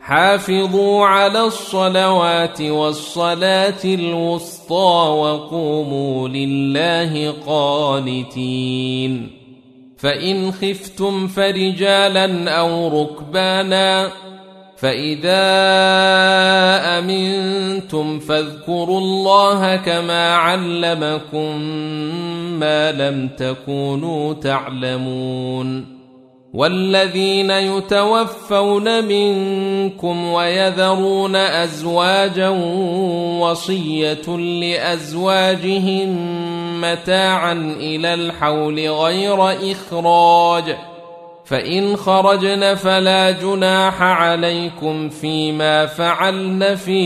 حافظوا على الصلوات والصلاة الوسطى وقوموا لله قانتين. فإن خفتم فرجالا أو ركبانا فإذا أمنتم فاذكروا الله كما علمكم ما لم تكونوا تعلمون. والذين يتوفون منكم ويذرون أزواجا وصية لأزواجهم متاعا إلى الحول غير إخراج، فإن خرجن فلا جناح عليكم فيما فعلن في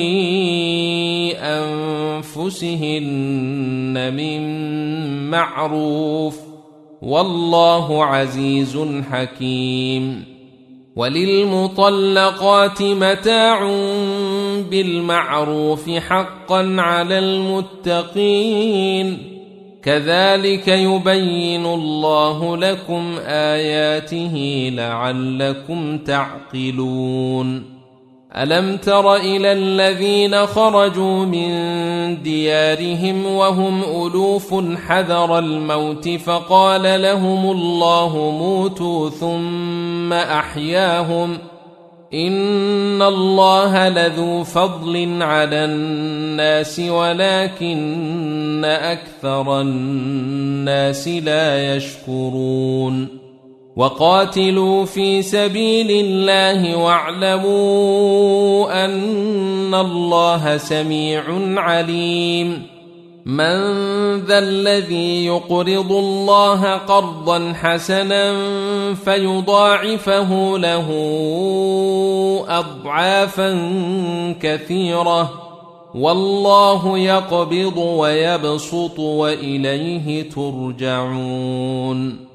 أنفسهن من معروف، والله عزيز حكيم. وللمطلقات متاع بالمعروف حقا على المتقين، كذلك يبين الله لكم آياته لعلكم تعقلون. ألم تر إلى الذين خرجوا من ديارهم وهم ألوف حذر الموت فقال لهم الله موتوا ثم أحياهم، إن الله لذو فضل على الناس ولكن أكثر الناس لا يشكرون. وقاتلوا في سبيل الله واعلموا أن الله سميع عليم. من ذا الذي يقرض الله قرضا حسنا فيضاعفه له أضعافا كثيرة، والله يقبض ويبسط وإليه ترجعون.